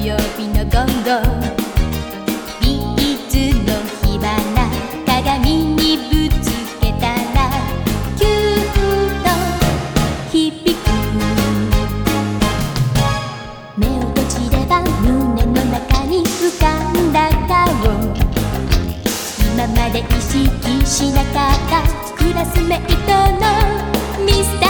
曜日の午後、ビーズの火花鏡にぶつけたらキューンと響く。目を閉じれば胸の中に浮かんだ顔、今まで意識しなかったクラスメイトのミスター